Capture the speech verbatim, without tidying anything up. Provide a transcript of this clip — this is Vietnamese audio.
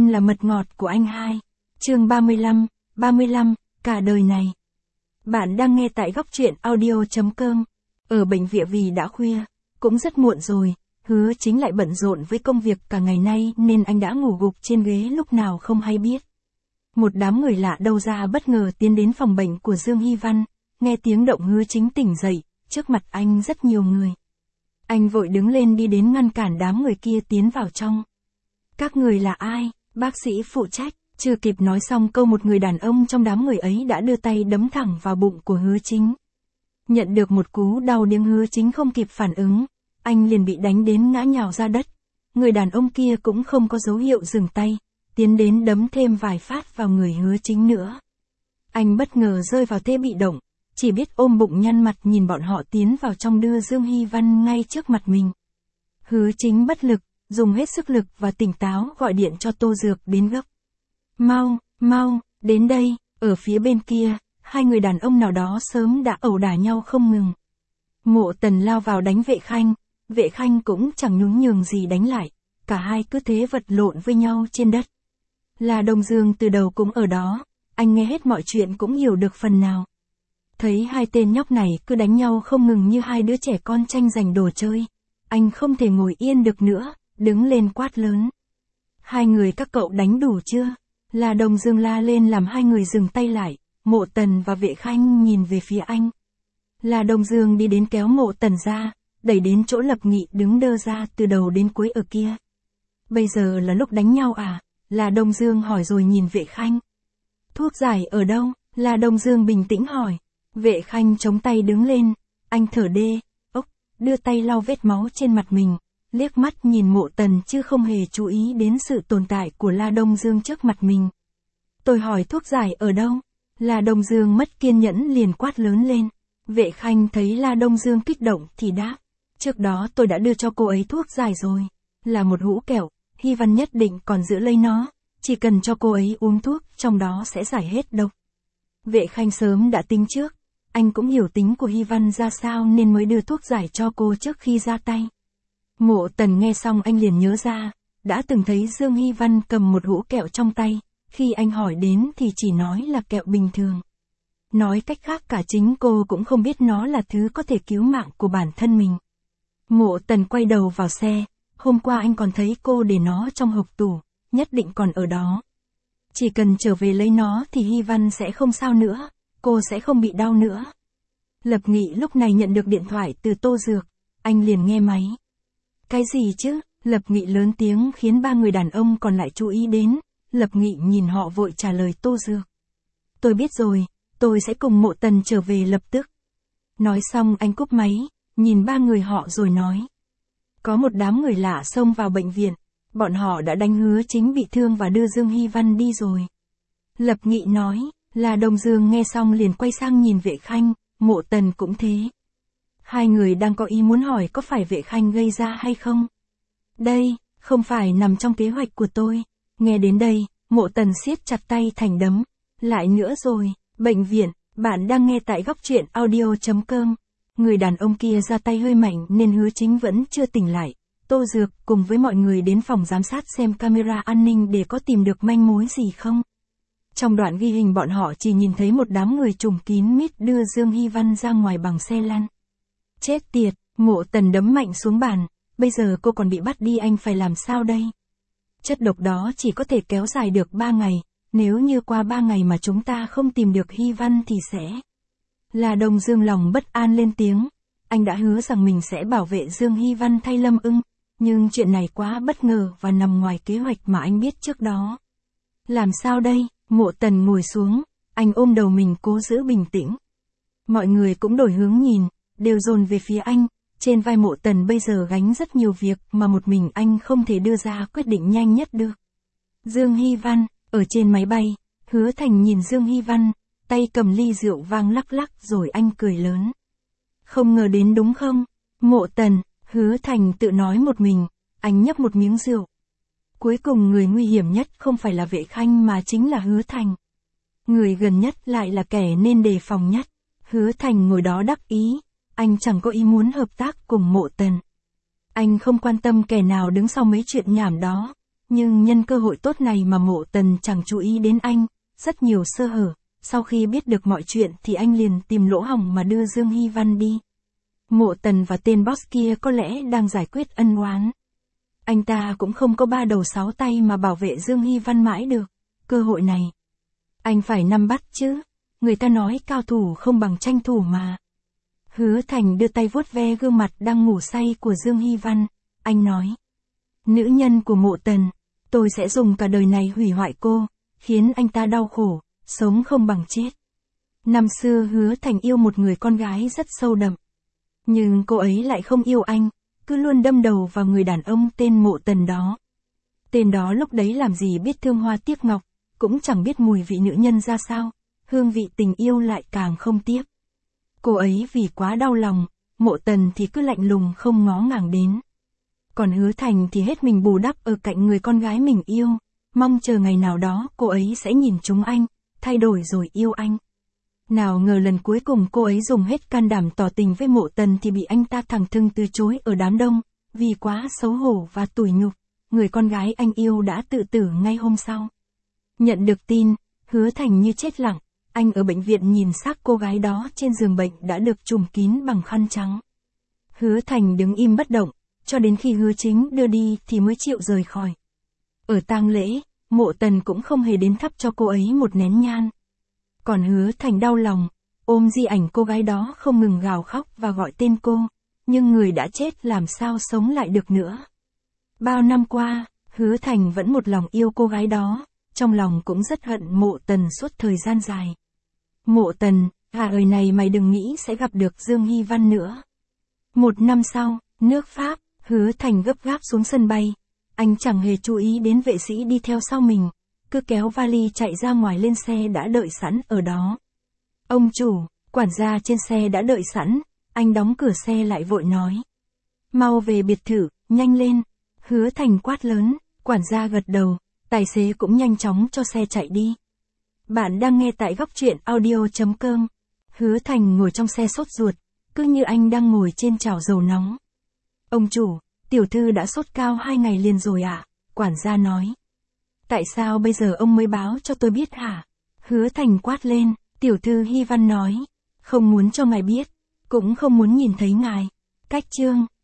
Em là mật ngọt của anh hai. Chương ba mươi lăm, ba mươi lăm, cả đời này. Bạn đang nghe tại góc truyện audio.com. Ở bệnh viện vì đã khuya, cũng rất muộn rồi, Hứa Chính lại bận rộn với công việc cả ngày nay nên anh đã ngủ gục trên ghế lúc nào không hay biết. Một đám người lạ đâu ra bất ngờ tiến đến phòng bệnh của Dương Hy Văn, nghe tiếng động Hứa Chính tỉnh dậy, trước mặt anh rất nhiều người. Anh vội đứng lên đi đến ngăn cản đám người kia tiến vào trong. Các người là ai? Bác sĩ phụ trách. Chưa kịp nói xong câu một người đàn ông trong đám người ấy đã đưa tay đấm thẳng vào bụng của Hứa Chính. Nhận được một cú đau điếng, Hứa Chính không kịp phản ứng, anh liền bị đánh đến ngã nhào ra đất. Người đàn ông kia cũng không có dấu hiệu dừng tay, tiến đến đấm thêm vài phát vào người Hứa Chính nữa. Anh bất ngờ rơi vào thế bị động, chỉ biết ôm bụng nhăn mặt nhìn bọn họ tiến vào trong đưa Dương Hy Văn ngay trước mặt mình. Hứa Chính bất lực, dùng hết sức lực và tỉnh táo gọi điện cho Tô Dược đến gấp. Mau, mau, đến đây. Ở phía bên kia, hai người đàn ông nào đó sớm đã ẩu đả nhau không ngừng. Mộ Tần lao vào đánh Vệ Khanh, Vệ Khanh cũng chẳng nhún nhường gì đánh lại, cả hai cứ thế vật lộn với nhau trên đất. La Đông Dương từ đầu cũng ở đó, anh nghe hết mọi chuyện cũng hiểu được phần nào. Thấy hai tên nhóc này cứ đánh nhau không ngừng như hai đứa trẻ con tranh giành đồ chơi, anh không thể ngồi yên được nữa, đứng lên quát lớn. Hai người các cậu đánh đủ chưa? La Đông Dương la lên làm hai người dừng tay lại, Mộ Tần và Vệ Khanh nhìn về phía anh. La Đông Dương đi đến kéo Mộ Tần ra, đẩy đến chỗ Lập Nghị đứng đơ ra từ đầu đến cuối ở kia. Bây giờ là lúc đánh nhau à? La Đông Dương hỏi rồi nhìn Vệ Khanh. Thuốc giải ở đâu? La Đông Dương bình tĩnh hỏi. Vệ Khanh chống tay đứng lên, anh thở đê, ốc, đưa tay lau vết máu trên mặt mình, liếc mắt nhìn Mộ Tần chứ không hề chú ý đến sự tồn tại của La Đông Dương trước mặt mình. Tôi hỏi thuốc giải ở đâu? La Đông Dương mất kiên nhẫn liền quát lớn lên. Vệ Khanh thấy La Đông Dương kích động thì đáp. Trước đó tôi đã đưa cho cô ấy thuốc giải rồi. Là một hũ kẹo, Hy Văn nhất định còn giữ lấy nó. Chỉ cần cho cô ấy uống thuốc, trong đó sẽ giải hết độc. Vệ Khanh sớm đã tính trước. Anh cũng hiểu tính của Hy Văn ra sao nên mới đưa thuốc giải cho cô trước khi ra tay. Mộ Tần nghe xong anh liền nhớ ra, đã từng thấy Dương Hy Văn cầm một hũ kẹo trong tay, khi anh hỏi đến thì chỉ nói là kẹo bình thường. Nói cách khác cả chính cô cũng không biết nó là thứ có thể cứu mạng của bản thân mình. Mộ Tần quay đầu vào xe, hôm qua anh còn thấy cô để nó trong hộc tủ, nhất định còn ở đó. Chỉ cần trở về lấy nó thì Hy Văn sẽ không sao nữa, cô sẽ không bị đau nữa. Lập Nghị lúc này nhận được điện thoại từ Tô Dược, anh liền nghe máy. Cái gì chứ? Lập Nghị lớn tiếng khiến ba người đàn ông còn lại chú ý đến. Lập Nghị nhìn họ vội trả lời Tô Dược. Tôi biết rồi, tôi sẽ cùng Mộ Tần trở về lập tức. Nói xong anh cúp máy, nhìn ba người họ rồi nói. Có một đám người lạ xông vào bệnh viện, bọn họ đã đánh Hứa Chính bị thương và đưa Dương Hy Văn đi rồi. Lập Nghị nói, là Đông Dương nghe xong liền quay sang nhìn Vệ Khanh, Mộ Tần cũng thế. Hai người đang có ý muốn hỏi có phải Vệ Khanh gây ra hay không? Đây, không phải nằm trong kế hoạch của tôi. Nghe đến đây, Mộ Tần siết chặt tay thành đấm. Lại nữa rồi, bệnh viện, bạn đang nghe tại góc truyện audio.com. Người đàn ông kia ra tay hơi mạnh nên Hứa Chính vẫn chưa tỉnh lại. Tô Dược cùng với mọi người đến phòng giám sát xem camera an ninh để có tìm được manh mối gì không. Trong đoạn ghi hình bọn họ chỉ nhìn thấy một đám người trùm kín mít đưa Dương Hy Văn ra ngoài bằng xe lăn. Chết tiệt, Mộ Tần đấm mạnh xuống bàn, bây giờ cô còn bị bắt đi, anh phải làm sao đây? Chất độc đó chỉ có thể kéo dài được ba ngày, nếu như qua ba ngày mà chúng ta không tìm được Hy Văn thì sẽ... La Đông Dương lòng bất an lên tiếng, anh đã hứa rằng mình sẽ bảo vệ Dương Hy Văn thay Lâm Ưng, nhưng chuyện này quá bất ngờ và nằm ngoài kế hoạch mà anh biết trước đó. Làm sao đây? Mộ Tần ngồi xuống, anh ôm đầu mình cố giữ bình tĩnh. Mọi người cũng đổi hướng nhìn, đều dồn về phía anh, trên vai Mộ Tần bây giờ gánh rất nhiều việc mà một mình anh không thể đưa ra quyết định nhanh nhất được. Dương Hy Văn, ở trên máy bay, Hứa Thành nhìn Dương Hy Văn, tay cầm ly rượu vang lắc lắc rồi anh cười lớn. Không ngờ đến đúng không? Mộ Tần, Hứa Thành tự nói một mình, anh nhấp một miếng rượu. Cuối cùng người nguy hiểm nhất không phải là Vệ Khanh mà chính là Hứa Thành. Người gần nhất lại là kẻ nên đề phòng nhất. Hứa Thành ngồi đó đắc ý, anh chẳng có ý muốn hợp tác cùng Mộ Tần. Anh không quan tâm kẻ nào đứng sau mấy chuyện nhảm đó. Nhưng nhân cơ hội tốt này mà Mộ Tần chẳng chú ý đến anh, rất nhiều sơ hở, sau khi biết được mọi chuyện thì anh liền tìm lỗ hổng mà đưa Dương Hy Văn đi. Mộ Tần và tên boss kia có lẽ đang giải quyết ân oán. Anh ta cũng không có ba đầu sáu tay mà bảo vệ Dương Hy Văn mãi được, cơ hội này anh phải nắm bắt chứ, người ta nói cao thủ không bằng tranh thủ mà. Hứa Thành đưa tay vuốt ve gương mặt đang ngủ say của Dương Hy Văn, anh nói. Nữ nhân của Mộ Tần, tôi sẽ dùng cả đời này hủy hoại cô, khiến anh ta đau khổ, sống không bằng chết. Năm xưa Hứa Thành yêu một người con gái rất sâu đậm. Nhưng cô ấy lại không yêu anh, cứ luôn đâm đầu vào người đàn ông tên Mộ Tần đó. Tên đó lúc đấy làm gì biết thương hoa tiếc ngọc, cũng chẳng biết mùi vị nữ nhân ra sao, hương vị tình yêu lại càng không tiếc. Cô ấy vì quá đau lòng, Mộ Tần thì cứ lạnh lùng không ngó ngàng đến. Còn Hứa Thành thì hết mình bù đắp ở cạnh người con gái mình yêu, mong chờ ngày nào đó cô ấy sẽ nhìn trúng anh, thay đổi rồi yêu anh. Nào ngờ lần cuối cùng cô ấy dùng hết can đảm tỏ tình với Mộ Tần thì bị anh ta thẳng thừng từ chối ở đám đông, vì quá xấu hổ và tủi nhục, người con gái anh yêu đã tự tử ngay hôm sau. Nhận được tin, Hứa Thành như chết lặng, anh ở bệnh viện nhìn xác cô gái đó trên giường bệnh đã được trùm kín bằng khăn trắng. Hứa Thành đứng im bất động, cho đến khi Hứa Chính đưa đi thì mới chịu rời khỏi. Ở tang lễ, Mộ Tần cũng không hề đến thắp cho cô ấy một nén nhang. Còn Hứa Thành đau lòng, ôm di ảnh cô gái đó không ngừng gào khóc và gọi tên cô, nhưng người đã chết làm sao sống lại được nữa. Bao năm qua, Hứa Thành vẫn một lòng yêu cô gái đó, trong lòng cũng rất hận Mộ Tần suốt thời gian dài. Mộ Tần, à ơi này mày đừng nghĩ sẽ gặp được Dương Hy Văn nữa. Một năm sau, nước Pháp, Hứa Thành gấp gáp xuống sân bay. Anh chẳng hề chú ý đến vệ sĩ đi theo sau mình, cứ kéo vali chạy ra ngoài lên xe đã đợi sẵn ở đó. Ông chủ, quản gia trên xe đã đợi sẵn, anh đóng cửa xe lại vội nói. Mau về biệt thự, nhanh lên. Hứa Thành quát lớn, quản gia gật đầu, tài xế cũng nhanh chóng cho xe chạy đi. Bạn đang nghe tại góc truyện audio chấm com. Hứa Thành ngồi trong xe sốt ruột, cứ như anh đang ngồi trên chảo dầu nóng. Ông chủ, tiểu thư đã sốt cao hai ngày liền rồi ạ, à? Quản gia nói. Tại sao bây giờ ông mới báo cho tôi biết hả? Hứa Thành quát lên, tiểu thư Hy Văn nói. Không muốn cho ngài biết, cũng không muốn nhìn thấy ngài. Cách chương.